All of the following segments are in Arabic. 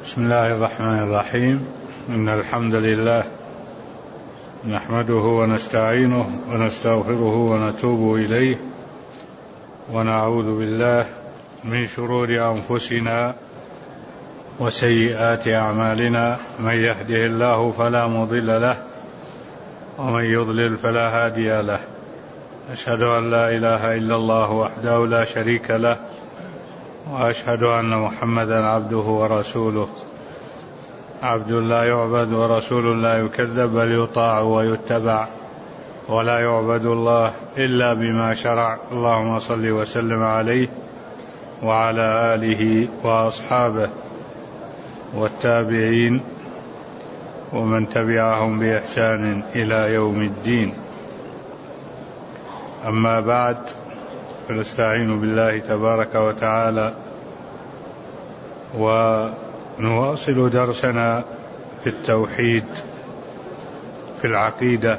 بسم الله الرحمن الرحيم. إن الحمد لله نحمده ونستعينه ونستغفره ونتوب إليه، ونعوذ بالله من شرور أنفسنا وسيئات أعمالنا. من يهده الله فلا مضل له، ومن يضلل فلا هادي له. أشهد أن لا إله إلا الله وحده لا شريك له، وأشهد أن محمدا عبده ورسوله، عبد لا يعبد ورسول لا يكذب، بل يطاع ويتبع، ولا يعبد الله إلا بما شرع. اللهم صل وسلم عليه وعلى آله وأصحابه والتابعين ومن تبعهم بإحسان إلى يوم الدين. أما بعد، فنستعين بالله تبارك وتعالى ونواصل درسنا في التوحيد في العقيدة.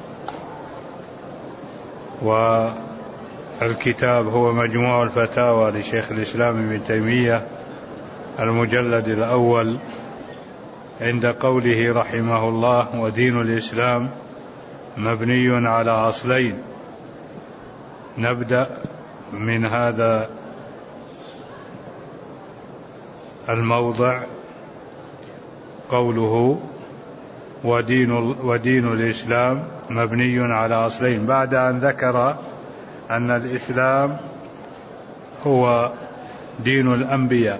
والكتاب هو مجموع الفتاوى لشيخ الإسلام ابن تيمية، المجلد الأول، عند قوله رحمه الله: ودين الإسلام مبني على أصلين. نبدأ من هذا الموضع قوله ودين الإسلام مبني على أصلين، بعد أن ذكر أن الإسلام هو دين الأنبياء،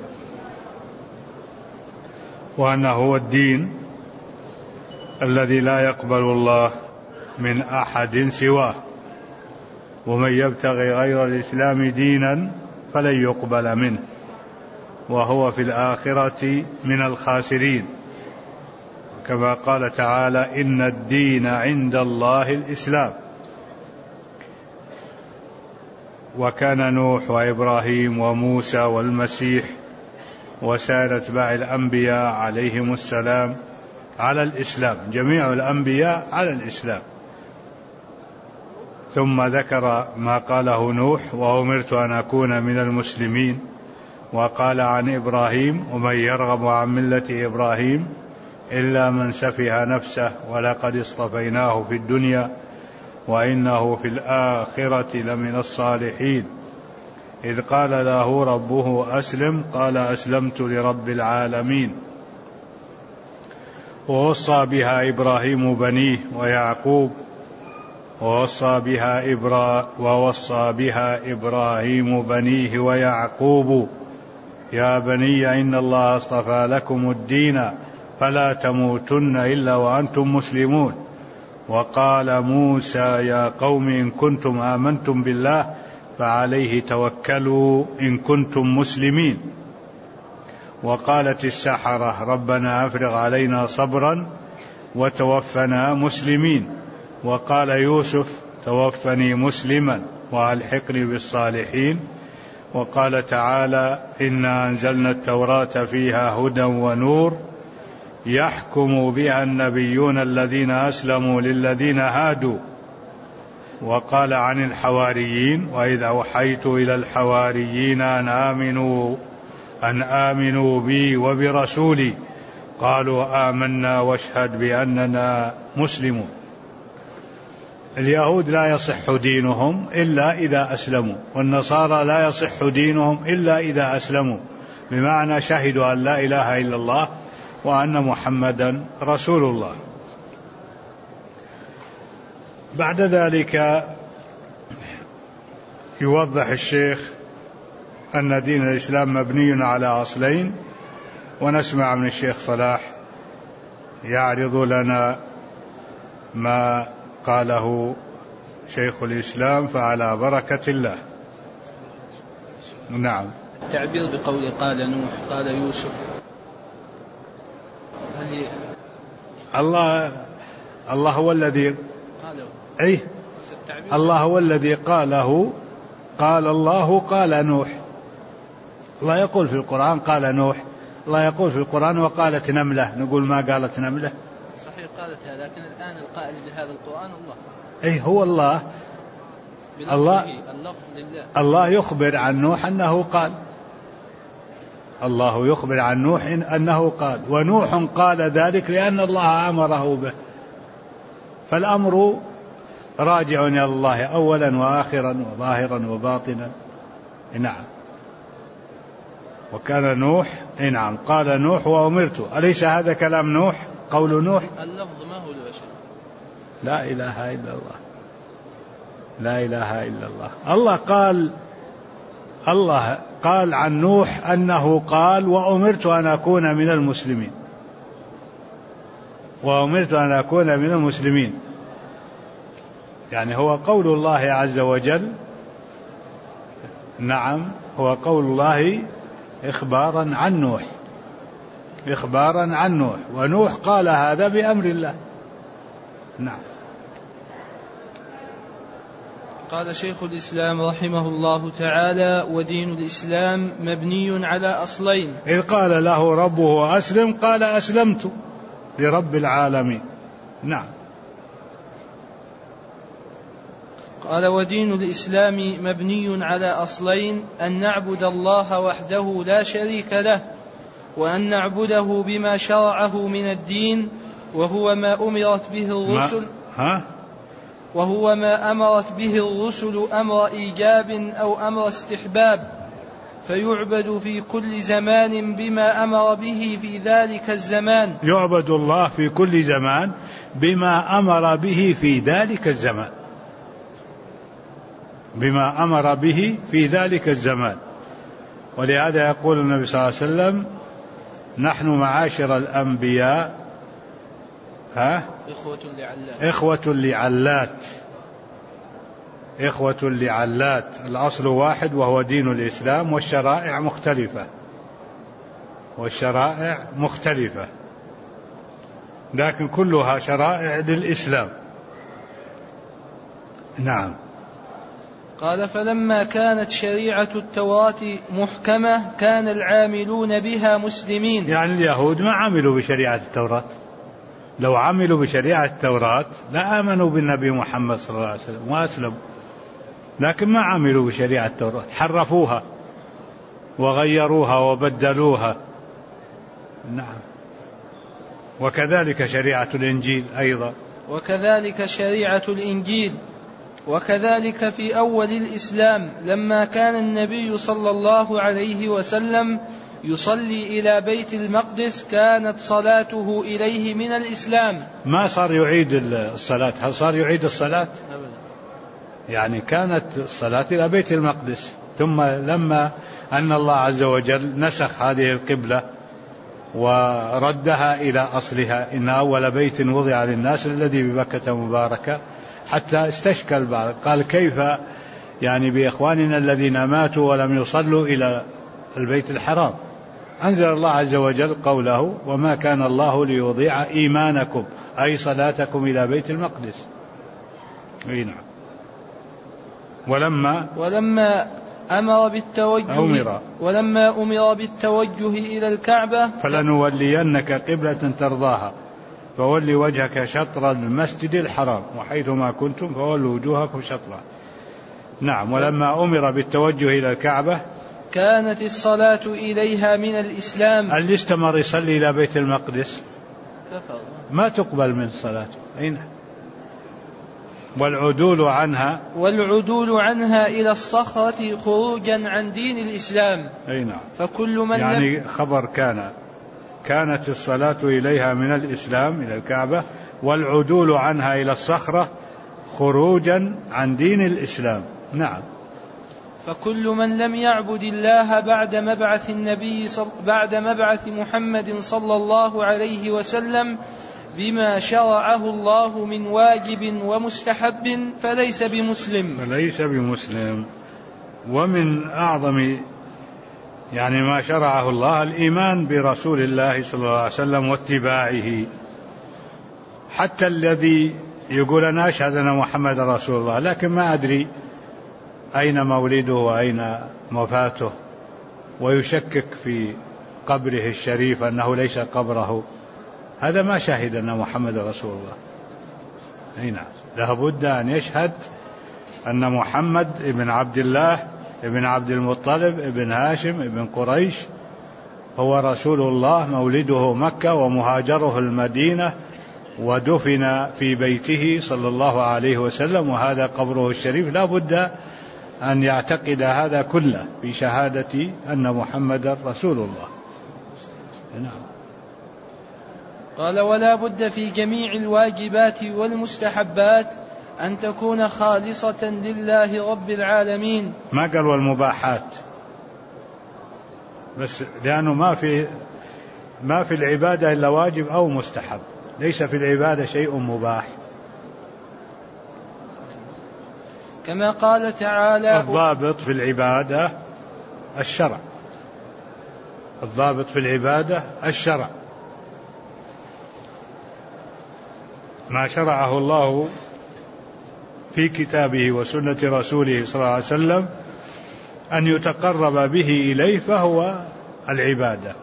وأنه هو الدين الذي لا يقبل الله من أحد سواه، ومن يبتغي غير الإسلام دينا فلن يقبل منه وهو في الآخرة من الخاسرين، كما قال تعالى: إن الدين عند الله الإسلام. وكان نوح وإبراهيم وموسى والمسيح وسائر أتباع الأنبياء عليهم السلام على الإسلام، جميع الأنبياء على الإسلام. ثم ذكر ما قاله نوح: وأمرت أن أكون من المسلمين. وقال عن إبراهيم: ومن يرغب عن ملة إبراهيم إلا من سفه نفسه ولقد اصطفيناه في الدنيا وإنه في الآخرة لمن الصالحين. إذ قال له ربه أسلم، قال أسلمت لرب العالمين. ووصى بها إبراهيم بنيه ويعقوب، ووصى بها إبراهيم بنيه ويعقوب: يا بني إن الله اصطفى لكم الدين فلا تموتن إلا وأنتم مسلمون. وقال موسى: يا قوم إن كنتم آمنتم بالله فعليه توكلوا إن كنتم مسلمين. وقالت السحرة: ربنا أفرغ علينا صبرا وتوفنا مسلمين. وقال يوسف: توفني مسلما وألحقني بالصالحين. وقال تعالى: إنا أنزلنا التوراة فيها هدى ونور يحكم بها النبيون الذين أسلموا للذين هادوا. وقال عن الحواريين: وإذا أوحيت إلى الحواريين أن آمنوا بي وبرسولي قالوا آمنا واشهد بأننا مسلمون. اليهود لا يصح دينهم إلا إذا أسلموا، والنصارى لا يصح دينهم إلا إذا أسلموا، بمعنى شهدوا أن لا إله إلا الله وأن محمدا رسول الله. بعد ذلك يوضح الشيخ أن دين الإسلام مبني على أصلين، ونسمع من الشيخ صلاح يعرض لنا ما قاله شيخ الإسلام، فعلى بركة الله. نعم. التعبير بقول قال نوح قال يوسف، الله هو الذي قاله، الله هو الذي قاله. قال الله قال نوح. الله يقول في القرآن قال نوح، الله يقول في القرآن وقالت نملة، نقول ما قالت نملة؟ صحيح قالتها، لكن الآن القائل لهذا القرآن أي الله. هو الله. الله يخبر عن نوح أنه قال، الله يخبر عن نوح أنه قال، ونوح قال ذلك لأن الله أمره به، فالأمر راجع إلى الله أولا وآخرا وظاهرا وباطنا. نعم. وكان نوح، نعم، قال نوح وأمرت، أليس هذا كلام نوح؟ قول نوح؟ اللفظ ما هو لبشر. لا إله إلا الله، لا إله إلا الله. الله قال عن نوح أنه قال وأمرت أن أكون من المسلمين، وأمرت أن أكون من المسلمين، يعني هو قول الله عز وجل. نعم، هو قول الله إخبارا عن نوح، إخبارا عن نوح، ونوح قال هذا بأمر الله. نعم. قال شيخ الإسلام رحمه الله تعالى: ودين الإسلام مبني على أصلين. إذ قال له ربه أسلم قال أسلمت لرب العالمين. نعم. قال: ودين الإسلام مبني على أصلين: أن نعبد الله وحده لا شريك له، وأن نعبده بما شرعه من الدين، وهو ما أمرت به الرسل أمر إيجاب أو أمر استحباب، فيعبد في كل زمان بما أمر به في ذلك الزمان. يعبد الله في كل زمان بما أمر به في ذلك الزمان، بما أمر به في ذلك الزمان. ولهذا يقول النبي صلى الله عليه وسلم: نحن معاشر الأنبياء إخوة لعلات. الأصل واحد وهو دين الإسلام، والشرائع مختلفة، لكن كلها شرائع للإسلام. نعم. قال: فلما كانت شريعة التوراة محكمة كان العاملون بها مسلمين. يعني اليهود ما عملوا بشريعة التوراة، لو عملوا بشريعة التوراة لآمنوا بالنبي محمد صلى الله عليه وسلم وأسلموا، لكن ما عملوا بشريعة التوراة، حرفوها وغيروها وبدلوها. نعم. وكذلك شريعة الإنجيل أيضا. وكذلك في أول الإسلام لما كان النبي صلى الله عليه وسلم يصلي إلى بيت المقدس كانت صلاته إليه من الإسلام. ما صار يعيد الصلاة، هل صار يعيد الصلاة؟ يعني كانت الصلاة إلى بيت المقدس، ثم لما أن الله عز وجل نسخ هذه القبلة وردها إلى أصلها: إن أول بيت وضع للناس الذي ببكة مباركة، حتى استشكل بعض، قال: كيف يعني بإخواننا الذين ماتوا ولم يصلوا إلى البيت الحرام؟ أنزل الله عز وجل قوله: وما كان الله ليضيع إيمانكم، أي صلاتكم إلى بيت المقدس. نعم. ولما أمر بالتوجه إلى الكعبة فلنولينك قبلة ترضاها فول وجهك شطر المسجد الحرام وحيثما كنتم فولوا وجوهكم شطره. نعم. ولما أمر بالتوجه إلى الكعبة كانت الصلاة إليها من الإسلام. اللي استمر يصلي إلى بيت المقدس ما تقبل من صلاته. أين؟ والعدول عنها إلى الصخرة خروجا عن دين الإسلام. أي نعم. فكل من يعني خبر كانت الصلاة إليها من الإسلام إلى الكعبة، والعدول عنها إلى الصخرة خروجا عن دين الإسلام. نعم. فكل من لم يعبد الله بعد مبعث محمد صلى الله عليه وسلم بما شرعه الله من واجب ومستحب فليس بمسلم. ومن أعظم يعني ما شرعه الله الإيمان برسول الله صلى الله عليه وسلم واتباعه. حتى الذي يقول أنا أشهد أن محمد رسول الله لكن ما أدري أين مولده وأين وفاته، ويشكك في قبره الشريف أنه ليس قبره، هذا ما شهد أن محمد رسول الله. هنا لابد أن يشهد أن محمد ابن عبد الله ابن عبد المطلب ابن هاشم ابن قريش هو رسول الله، مولده مكة ومهاجره المدينة، ودفن في بيته صلى الله عليه وسلم، وهذا قبره الشريف. لا بد أن يعتقد هذا كله في شهادة أن محمد رسول الله. نعم. قال: ولا بد في جميع الواجبات والمستحبات أن تكون خالصة لله رب العالمين. ما قال والمباحات بس، لأنه ما في العبادة إلا واجب أو مستحب، ليس في العبادة شيء مباح. كما قال تعالى: الضابط في العبادة الشرع. الضابط في العبادة الشرع، ما شرعه الله في كتابه وسنة رسوله صلى الله عليه وسلم أن يتقرب به إليه فهو العبادة.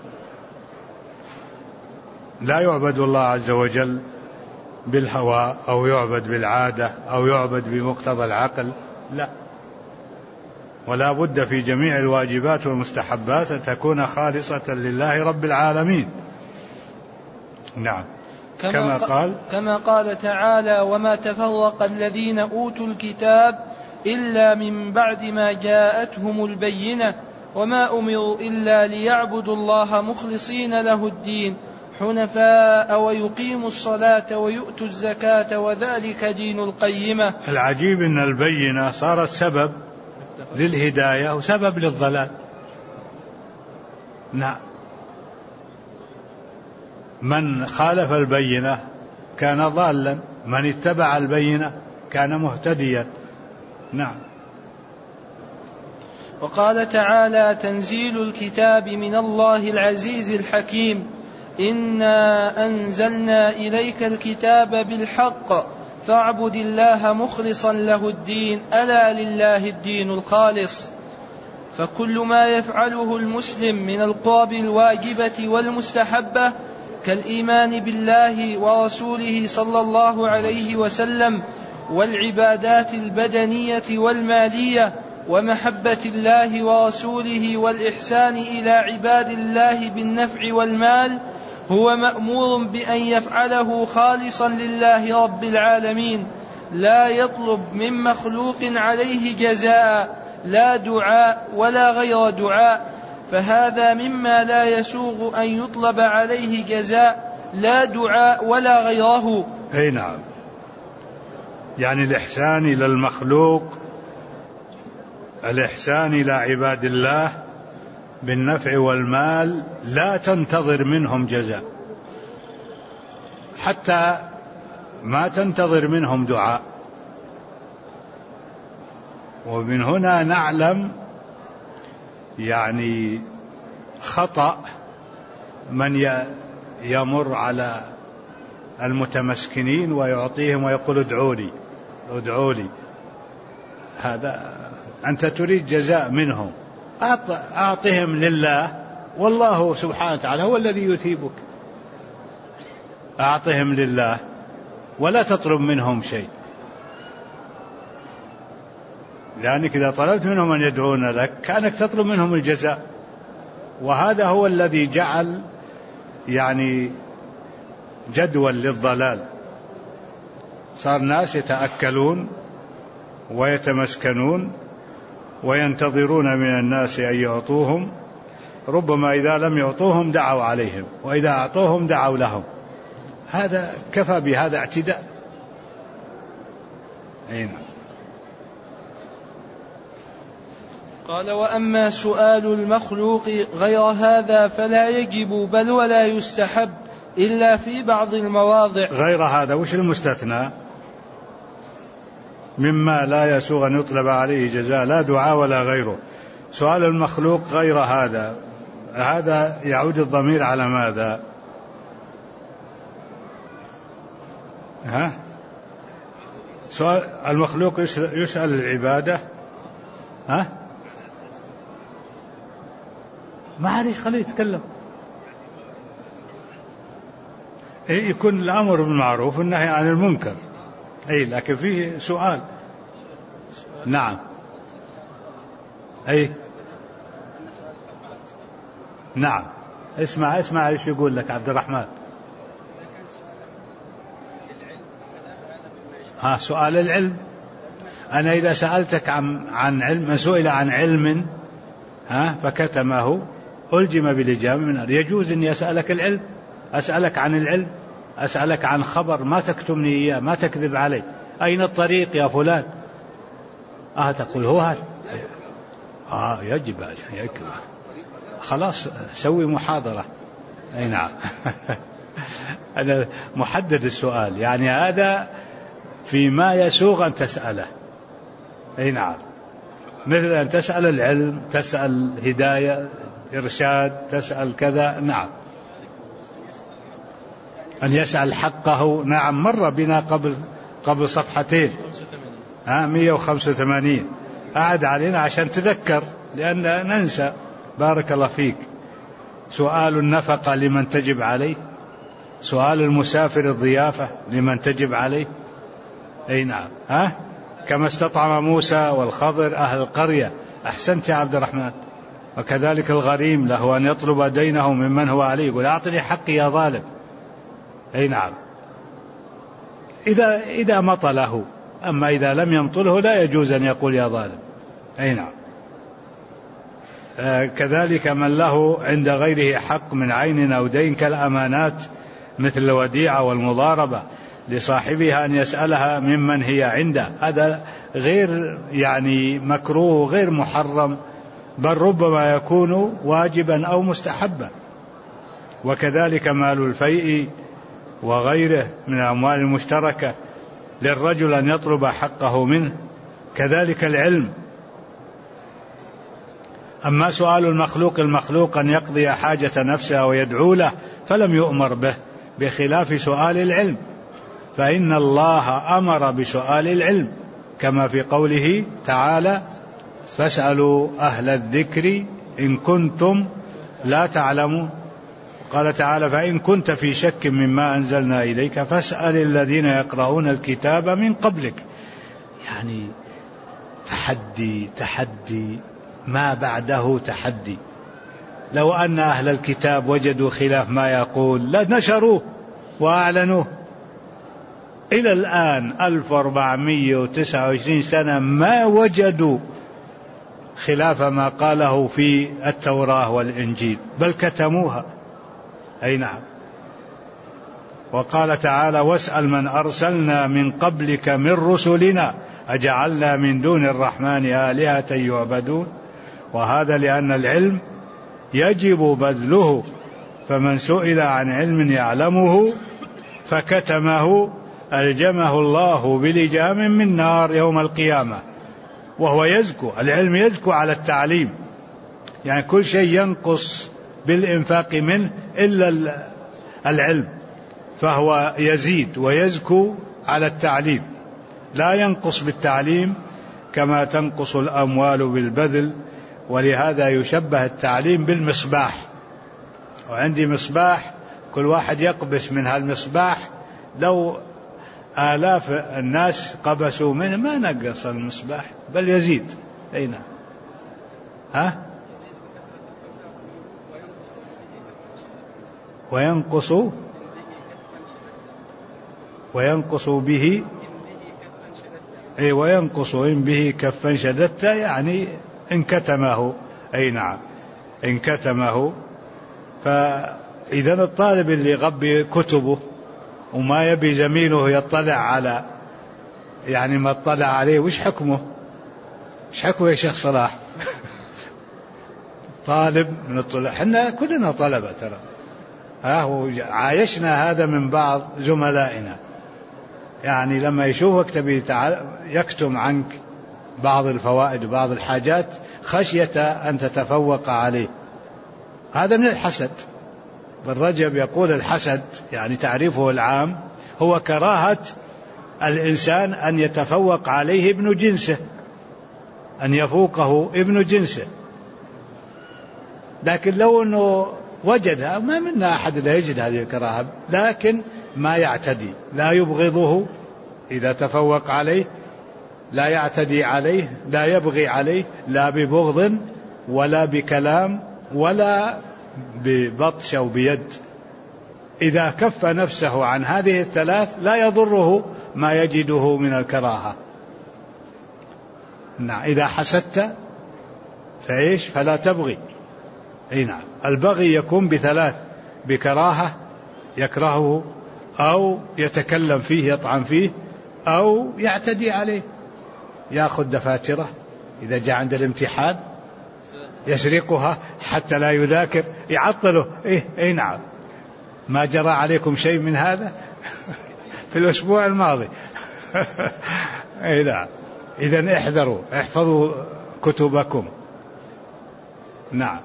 لا يعبد الله عز وجل بالهوى أو يعبد بالعادة أو يعبد بمقتضى العقل، لا. ولا بد في جميع الواجبات والمستحبات أن تكون خالصة لله رب العالمين. نعم. كما قال تعالى: وما تفرق الذين أوتوا الكتاب إلا من بعد ما جاءتهم البينة وما أمروا إلا ليعبدوا الله مخلصين له الدين حنفاء ويقيموا الصلاة ويؤتوا الزكاة وذلك دين القيمة. العجيب أن البينة صارت سبب للهداية وسبب للضلال. نعم. من خالف البينة كان ضالا، من اتبع البينة كان مهتديا. نعم. وقال تعالى: تنزيل الكتاب من الله العزيز الحكيم إنا أنزلنا إليك الكتاب بالحق فاعبد الله مخلصا له الدين ألا لله الدين الخالص. فكل ما يفعله المسلم من القرب الواجبة والمستحبة كالإيمان بالله ورسوله صلى الله عليه وسلم والعبادات البدنية والمالية ومحبة الله ورسوله والإحسان إلى عباد الله بالنفع والمال هو مأمور بأن يفعله خالصا لله رب العالمين، لا يطلب من مخلوق عليه جزاء، لا دعاء ولا غير دعاء، فهذا مما لا يسوغ أن يطلب عليه جزاء لا دعاء ولا غيره. أي نعم. يعني الإحسان إلى المخلوق، الإحسان إلى عباد الله بالنفع والمال لا تنتظر منهم جزاء، حتى ما تنتظر منهم دعاء. ومن هنا نعلم يعني خطأ من يمر على المتمسكنين ويعطيهم ويقول ادعوا لي. هذا أنت تريد جزاء منهم، أعطهم لله، والله سبحانه وتعالى هو الذي يثيبك. أعطهم لله ولا تطلب منهم شيء، لأنك إذا طلبت منهم أن يدعون لك كأنك تطلب منهم الجزاء. وهذا هو الذي جعل يعني جدول للضلال. صار ناس يتأكلون ويتمسكنون وينتظرون من الناس أن يعطوهم، ربما إذا لم يعطوهم دعوا عليهم، وإذا أعطوهم دعوا لهم. هذا كفى بهذا اعتداء. أين؟ قال: وأما سؤال المخلوق غير هذا فلا يجب بل ولا يستحب إلا في بعض المواضع. غير هذا وش المستثنى؟ مما لا يسوغ أن يطلب عليه جزاء لا دعاء ولا غيره. سؤال المخلوق غير هذا، هذا يعود الضمير على ماذا؟ سؤال المخلوق يسأل العبادة. ما عليك خليه يتكلم. يكون الأمر بالمعروف والنهي عن المنكر، لكن فيه سؤال. نعم. نعم. اسمع ايش يقول لك عبد الرحمن. سؤال العلم. أنا إذا سألتك عن علم، سئل عن علم فكتمه ألجم بالإجابة من النار. يجوز أني أسألك العلم، أسألك عن العلم، أسألك عن خبر ما تكتمني إياه، ما تكذب علي. أين الطريق يا فلان؟ تقول هو هذا. يجب خلاص سوي محاضرة. أي نعم. أنا محدد السؤال، يعني هذا فيما يسوغ أن تسأله. أي نعم، مثل أن تسأل العلم، تسأل هداية، إرشاد، تسأل كذا. نعم، أن يسأل حقه. نعم، مر بنا قبل صفحتين 185. أعد علينا عشان تذكر، لأن ننسى. بارك الله فيك. سؤال النفقة لمن تجب عليه، سؤال المسافر الضيافة لمن تجب عليه. أي نعم. كما استطعم موسى والخضر أهل القرية. أحسنت يا عبد الرحمن. وكذلك الغريم له أن يطلب دينه ممن هو عليه، يقول أعطني حقي يا ظالم. أي نعم، إذا مطله. أما إذا لم يمطله لا يجوز أن يقول يا ظالم. أي نعم. كذلك من له عند غيره حق من عين أو دين كالأمانات مثل الوديعة والمضاربة لصاحبها أن يسألها ممن هي عنده. هذا غير يعني مكروه، غير محرم، بل ربما يكون واجبا أو مستحبا. وكذلك مال الفيء وغيره من الأموال المشتركة للرجل أن يطلب حقه منه. كذلك العلم. أما سؤال المخلوق أن يقضي حاجة نفسه ويدعو له فلم يؤمر به، بخلاف سؤال العلم، فإن الله أمر بسؤال العلم كما في قوله تعالى فاسألوا أهل الذكر إن كنتم لا تعلمون. قال تعالى فإن كنت في شك مما أنزلنا إليك فاسأل الذين يقرؤون الكتاب من قبلك. يعني تحدي ما بعده تحدي. لو أن أهل الكتاب وجدوا خلاف ما يقول لنشروه وأعلنوه. إلى الآن 1429 سنة ما وجدوا خلاف ما قاله في التوراة والإنجيل، بل كتموها. أي نعم. وقال تعالى واسأل من أرسلنا من قبلك من رسلنا أجعلنا من دون الرحمن آلهة يعبدون. وهذا لأن العلم يجب بذله، فمن سئل عن علم يعلمه فكتمه ألجمه الله بلجام من نار يوم القيامة. وهو يزكو، العلم يزكو على التعليم، يعني كل شيء ينقص بالإنفاق منه إلا العلم، فهو يزيد ويزكو على التعليم، لا ينقص بالتعليم كما تنقص الأموال بالبذل. ولهذا يشبه التعليم بالمصباح. وعندي مصباح كل واحد يقبس من هالمصباح، لو آلاف الناس قبسوا منه ما نقص المصباح بل يزيد. أي نعم. وينقص به وينقص إن به كفا شددت، يعني إن كتمه. أي نعم، إن كتمه. فإذا الطالب اللي يغبي كتبه وما يبي زميله يطلع على يعني ما اطلع عليه، وش حكمه؟ وش حكمه يا شيخ صلاح؟ طالب من الطلاب، حنا كلنا طلبة ترى، عايشنا هذا من بعض زملائنا، يعني لما يشوفك تبي يكتم عنك بعض الفوائد وبعض الحاجات خشية أن تتفوق عليه. هذا من الحسد. بالرجب يقول الحسد يعني تعريفه العام هو كراهة الإنسان أن يتفوق عليه ابن جنسه، أن يفوقه ابن جنسه. لكن لو أنه وجدها، ما منا أحد لا يجد هذه الكراهة، لكن ما يعتدي، لا يبغضه إذا تفوق عليه، لا يعتدي عليه، لا يبغي عليه، لا ببغض ولا بكلام ولا ببطش أو بيد، إذا كف نفسه عن هذه الثلاث لا يضره ما يجده من الكراهة. نعم. إذا حسدت فإيش؟ فلا تبغي. أي نعم. البغي يكون بثلاث: بكراهة يكرهه، أو يتكلم فيه يطعن فيه، أو يعتدي عليه، يأخذ دفاتره إذا جاء عند الامتحان يسرقها حتى لا يذاكر، يعطله. إيه نعم. ما جرى عليكم شيء من هذا في الأسبوع الماضي. إيه نعم. إذن احذروا، احفظوا كتبكم. نعم.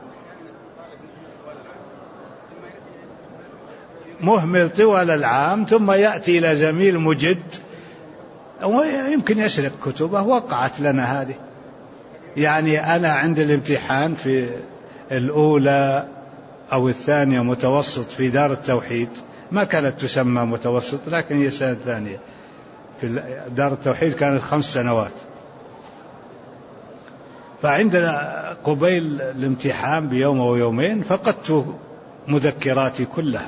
مهمل طوال العام ثم يأتي إلى زميل مجد ويمكن يسرق كتبه. وقعت لنا هذه. يعني أنا عند الامتحان في الأولى أو الثانية متوسط في دار التوحيد، ما كانت تسمى متوسط لكن هي السنة الثانية في دار التوحيد، كانت 5 سنوات. فعندنا قبيل الامتحان بيوم أو يومين فقدت مذكراتي كلها.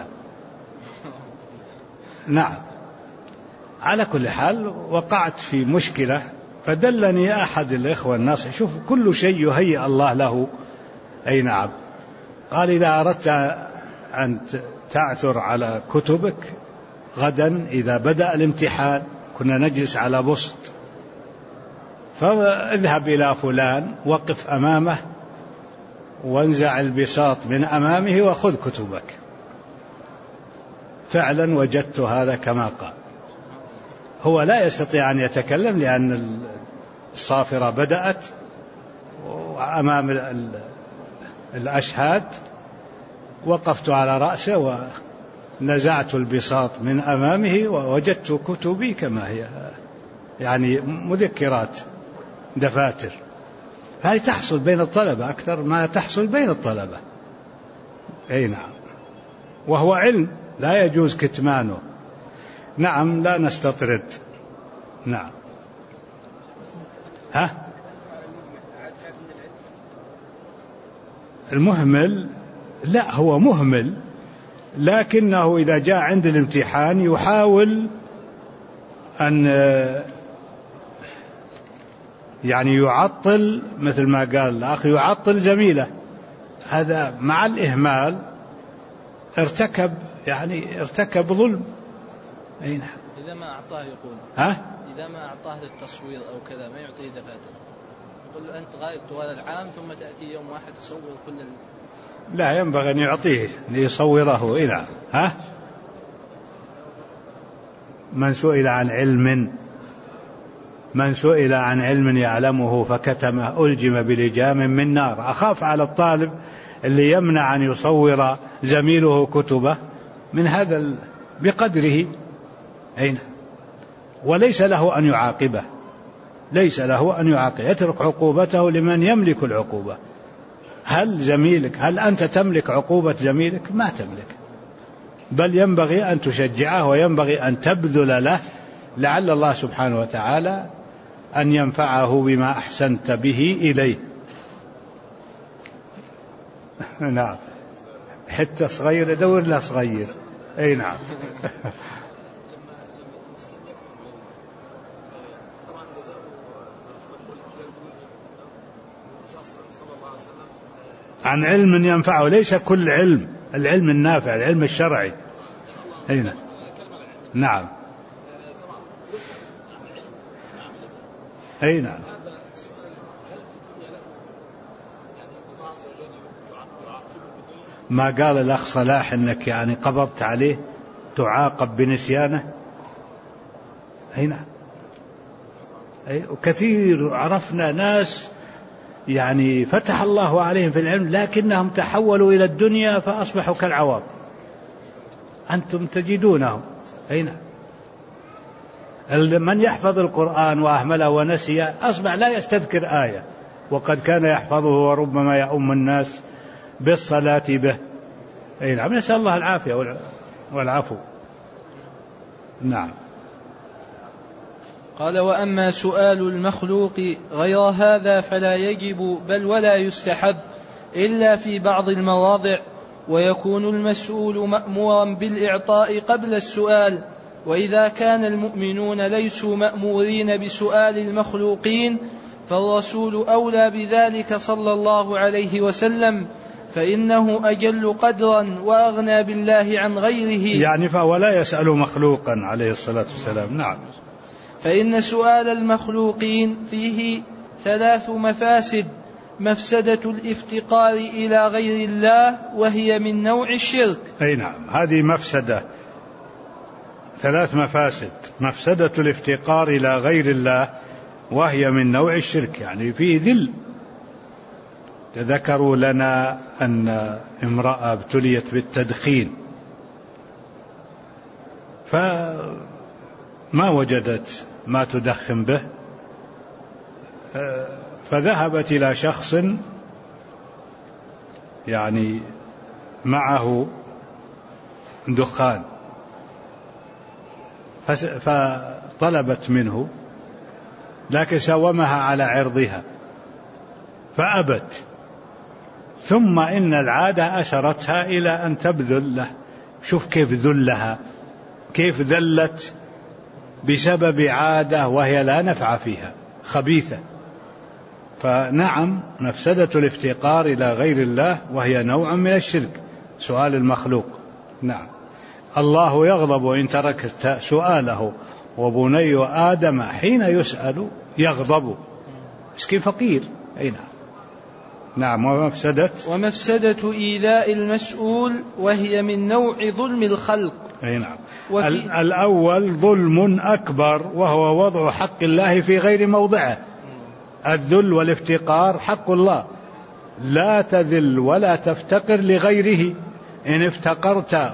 نعم. على كل حال وقعت في مشكلة، فدلني أحد الإخوة الناصح: شوف كل شيء يهيئ الله له. أي نعم. قال: إذا أردت أن تعثر على كتبك غدا إذا بدأ الامتحان، كنا نجلس على بسط، فاذهب إلى فلان وقف أمامه وانزع البساط من أمامه وخذ كتبك. فعلا وجدت هذا كما قال. هو لا يستطيع أن يتكلم لأن الصافرة بدأت أمام الأشهاد. وقفت على رأسه ونزعت البساط من أمامه ووجدت كتبي كما هي، يعني مذكرات، دفاتر. هذه تحصل بين الطلبة أكثر ما تحصل بين الطلبة. أي نعم. وهو علم لا يجوز كتمانه. نعم. لا نستطرد. نعم. المهمل لا، هو مهمل لكنه إذا جاء عند الامتحان يحاول أن يعني يعطل، مثل ما قال الأخ، يعطل زميله. هذا مع الإهمال ارتكب ظلم. أي نعم. إذا ما أعطاه يقول إذا ما أعطاه للتصوير أو كذا ما يعطيه دفاتر، يقول له أنت غائب طوال العام ثم تأتي يوم واحد تصور كل لا، ينبغي أن يعطيه ليصوره. إذا من سئل عن علم يعلمه فكتمه ألجم بلجام من نار. أخاف على الطالب اللي يمنع أن يصور زميله كتبه من هذا بقدره. أين؟ وليس له أن يعاقبه، يترك عقوبته لمن يملك العقوبة. هل أنت تملك عقوبة زميلك؟ ما تملك، بل ينبغي أن تشجعه وينبغي أن تبذل له، لعل الله سبحانه وتعالى أن ينفعه بما أحسنت به إليه. نعم. حتى صغير يدور له صغير. أي نعم. عن علم ينفعه، ليس كل علم، العلم النافع، العلم الشرعي. أي نعم. نعم. أي نعم. ما قال الأخ صلاح أنك يعني قبضت عليه تعاقب بنسيانه. أي نعم. وكثير عرفنا ناس يعني فتح الله عليهم في العلم لكنهم تحولوا إلى الدنيا فأصبحوا كالعوام. أنتم تجدونهم. أي نعم. من يحفظ القرآن وأهمله ونسي أصبح لا يستذكر آية، وقد كان يحفظه وربما يؤم الناس بالصلاة به. أي نعم. نسأل الله العافية والعفو. نعم. قال: وأما سؤال المخلوق غير هذا فلا يجب بل ولا يستحب إلا في بعض المواضع، ويكون المسؤول مأمورا بالإعطاء قبل السؤال. وإذا كان المؤمنون ليسوا مأمورين بسؤال المخلوقين فالرسول أولى بذلك صلى الله عليه وسلم، فإنه أجل قدرا وأغنى بالله عن غيره. يعني فهو لا يسأل مخلوقا عليه الصلاة والسلام. نعم. فإن سؤال المخلوقين فيه 3 مفاسد: مفسدة الافتقار إلى غير الله وهي من نوع الشرك. أي نعم، هذه مفسدة، 3 مفاسد: مفسدة الافتقار إلى غير الله وهي من نوع الشرك، يعني فيه ذل. ذكروا لنا أن امرأة ابتليت بالتدخين فما وجدت ما تدخن به، فذهبت إلى شخص يعني معه دخان فطلبت منه، لكن ساومها على عرضها فأبت. ثم إن العادة أسرتها إلى أن تبذل له. شوف كيف ذلها، كيف ذلت بسبب عادة وهي لا نفع فيها، خبيثة. فنعم، مفسدة الافتقار إلى غير الله وهي نوع من الشرك، سؤال المخلوق. نعم، الله يغضب إن تركت سؤاله، وبني آدم حين يسأل يغضب. مسكين فقير. أي نعم. نعم. ومفسدة إيذاء المسؤول وهي من نوع ظلم الخلق. أي نعم. الأول ظلم أكبر وهو وضع حق الله في غير موضعه. الذل والافتقار حق الله، لا تذل ولا تفتقر لغيره. إن افتقرت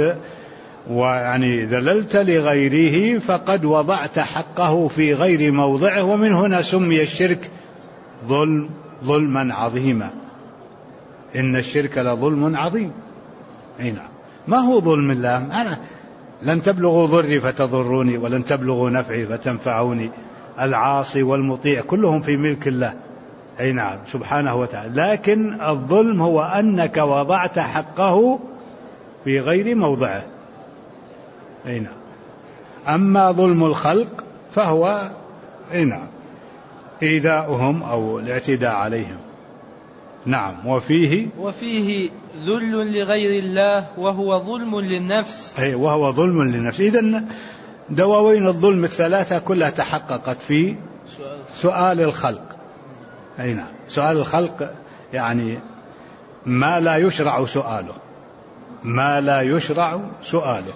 ويعني ذللت لغيره فقد وضعت حقه في غير موضعه، ومن هنا سمي الشرك ظلما عظيما. إن الشرك لظلم عظيم. أي نعم. ما هو ظلم الله؟ أنا لن تبلغوا ضري فتضروني ولن تبلغوا نفعي فتنفعوني. العاصي والمطيع كلهم في ملك الله. أي نعم، سبحانه وتعالى. لكن الظلم هو أنك وضعت حقه في غير موضعه. أي نعم. أما ظلم الخلق فهو أي نعم إيذاؤهم أو الاعتداء عليهم. نعم. وفيه ذل لغير الله وهو ظلم للنفس. أي وهو ظلم للنفس. إذن دواوين الظلم 3 كلها تحققت في سؤال الخلق. أي نعم. سؤال الخلق يعني ما لا يشرع سؤاله.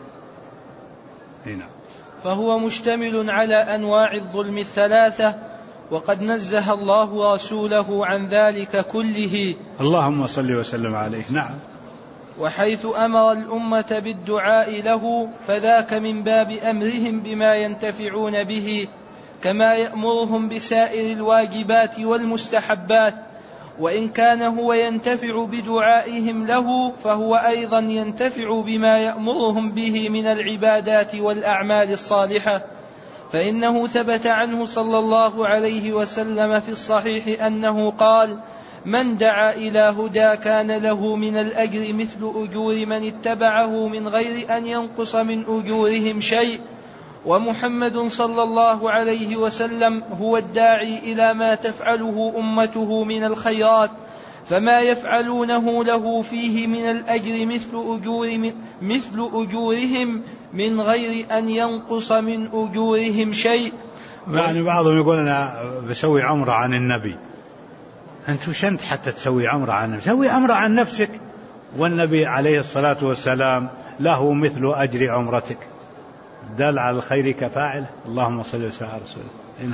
أي نعم. فهو مشتمل على أنواع الظلم 3، وقد نزه الله رسوله عن ذلك كله. اللهم صل وسلم عليه. نعم. وحيث أمر الأمة بالدعاء له فذاك من باب أمرهم بما ينتفعون به، كما يأمرهم بسائر الواجبات والمستحبات. وإن كان هو ينتفع بدعائهم له فهو أيضا ينتفع بما يأمرهم به من العبادات والأعمال الصالحة. فإنه ثبت عنه صلى الله عليه وسلم في الصحيح أنه قال: من دعا إلى هدى كان له من الأجر مثل أجور من اتبعه من غير أن ينقص من أجورهم شيء. ومحمد صلى الله عليه وسلم هو الداعي إلى ما تفعله أمته من الخيرات، فما يفعلونه له فيه من الأجر مثل أجورهم من غير أن ينقص من أجورهم شيء. يعني بعضهم يقول أنا بسوي عمرة عن النبي. أنت وش أنت حتى تسوي عمرة عن النبي؟ سوي عمرة عن نفسك، والنبي عليه الصلاة والسلام له مثل أجر عمرتك. دل على الخير كفاعله. اللهم صل وسلم على رسوله.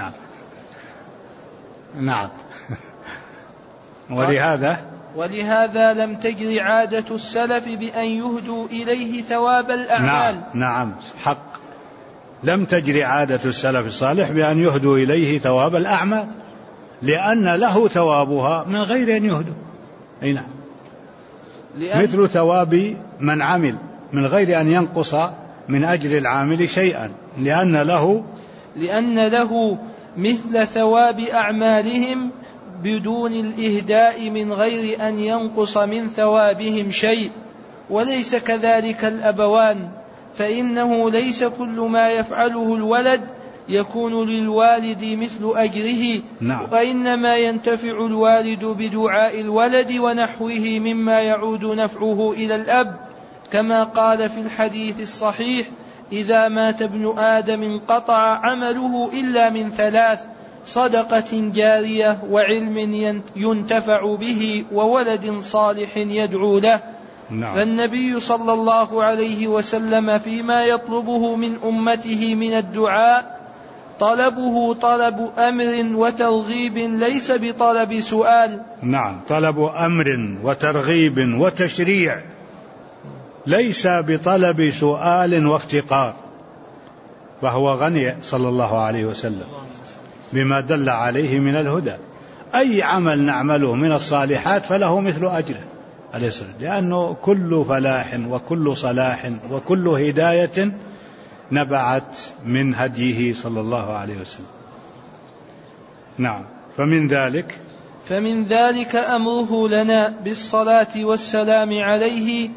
نعم. ولهذا لم تجر عادة السلف بأن يهدوا إليه ثواب الأعمال. نعم حق. لم تجر عادة السلف الصالح بأن يهدوا إليه ثواب الأعمال، لأن له ثوابها من غير أن يهدوا. أي نعم. مثل ثواب من عمل من غير أن ينقص من أجر العامل شيئا، لأن له مثل ثواب أعمالهم بدون الإهداء من غير أن ينقص من ثوابهم شيء، وليس كذلك الأبوان، فإنه ليس كل ما يفعله الولد يكون للوالد مثل أجره. نعم. وإنما ينتفع الوالد بدعاء الولد ونحوه مما يعود نفعه إلى الأب، كما قال في الحديث الصحيح: إذا مات ابن آدم انقطع عمله إلا من ثلاث: صدقة جارية، وعلم ينتفع به، وولد صالح يدعو له. نعم. فالنبي صلى الله عليه وسلم فيما يطلبه من أمته من الدعاء طلبه طلب أمر وترغيب ليس بطلب سؤال. نعم، طلب أمر وترغيب وتشريع، ليس بطلب سؤال وافتقار، فهو غني صلى الله عليه وسلم بما دل عليه من الهدى. أي عمل نعمله من الصالحات فله مثل أجره عليه السلام، لأنه كل فلاح وكل صلاح وكل هداية نبعت من هديه صلى الله عليه وسلم. نعم. فمن ذلك أمره لنا بالصلاة والسلام عليه،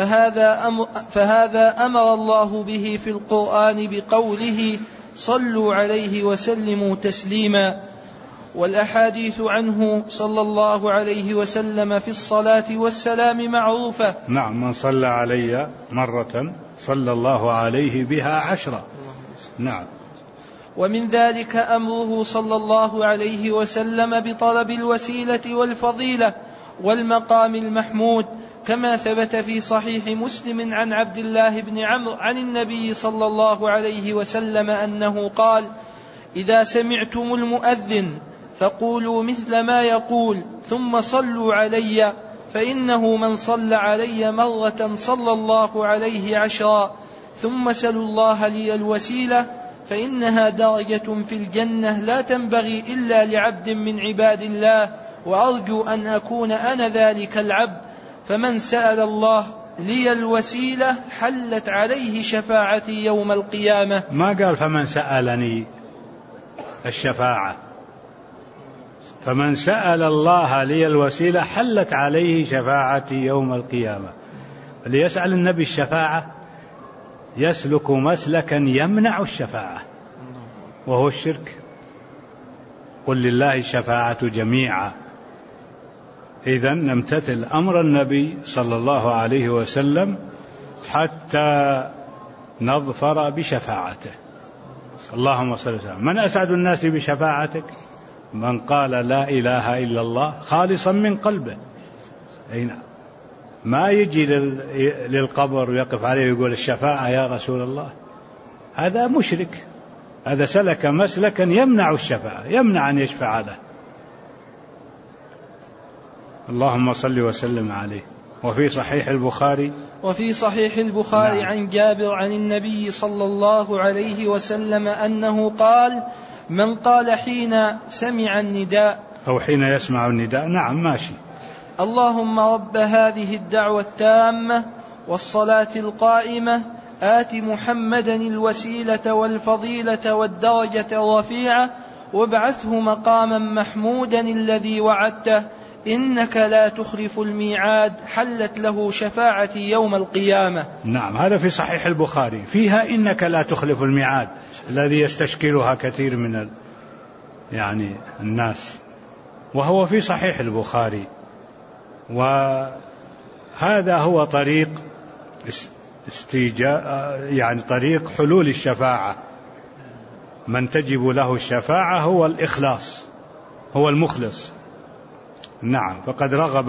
فهذا أمر الله به في القرآن بقوله: صلوا عليه وسلموا تسليما. والأحاديث عنه صلى الله عليه وسلم في الصلاة والسلام معروفة. نعم، من صلى علي مرة صلى الله عليه بها 10. نعم. ومن ذلك أمره صلى الله عليه وسلم بطلب الوسيلة والفضيلة والمقام المحمود، كما ثبت في صحيح مسلم عن عبد الله بن عمرو عن النبي صلى الله عليه وسلم أنه قال: إذا سمعتم المؤذن فقولوا مثل ما يقول، ثم صلوا علي، فإنه من صلى علي مرة صلى الله عليه 10، ثم سلوا الله لي الوسيلة، فإنها درجة في الجنة لا تنبغي إلا لعبد من عباد الله، وأرجو أن أكون أنا ذلك العبد. فمن سأل الله لي الوسيلة حلت عليه شفاعتي يوم القيامة. ما قال فمن سألني الشفاعة، فمن سأل الله لي الوسيلة حلت عليه شفاعتي يوم القيامة. ليسأل النبي الشفاعة يسلك مسلكا يمنع الشفاعة، وهو الشرك. قل لله الشفاعة جميعا. إذن نمتثل أمر النبي صلى الله عليه وسلم حتى نظفر بشفاعته. اللهم صل وسلم. من أسعد الناس بشفاعتك؟ من قال لا إله إلا الله خالصا من قلبه. ما يجي للقبر ويقف عليه ويقول الشفاعة يا رسول الله، هذا مشرك، هذا سلك مسلكا يمنع الشفاعة، يمنع أن يشفع له. اللهم صل وسلم عليه. وفي صحيح البخاري نعم. عن جابر عن النبي صلى الله عليه وسلم أنه قال: من قال حين سمع النداء أو حين يسمع النداء، نعم ماشي، اللهم رب هذه الدعوة التامة والصلاة القائمة آت محمدا الوسيلة والفضيلة والدرجة الرفيعة وابعثه مقاما محمودا الذي وعدته إنك لا تخلف الميعاد حلت له شفاعتي يوم القيامة. نعم، هذا في صحيح البخاري، فيها إنك لا تخلف الميعاد الذي يستشكلها كثير من الناس، وهو في صحيح البخاري. وهذا هو طريق طريق حلول الشفاعة. من تجب له الشفاعة هو الإخلاص، هو المخلص. نعم. فقد رغب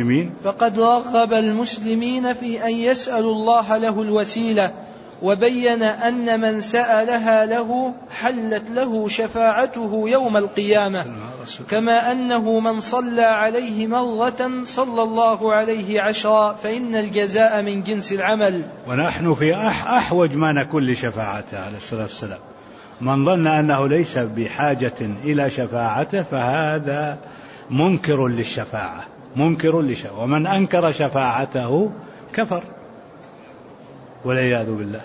المسلمين في أن يسألوا الله له الوسيلة، وبين أن من سألها له حلت له شفاعته يوم القيامة، كما أنه من صلى عليه مرة صلى الله عليه 10، فإن الجزاء من جنس العمل. ونحن في أحوج ما نكون لشفاعته عليه الصلاة والسلام. من ظن أنه ليس بحاجة إلى شفاعته فهذا منكر للشفاعة، ومن أنكر شفاعته كفر والعياذ بالله.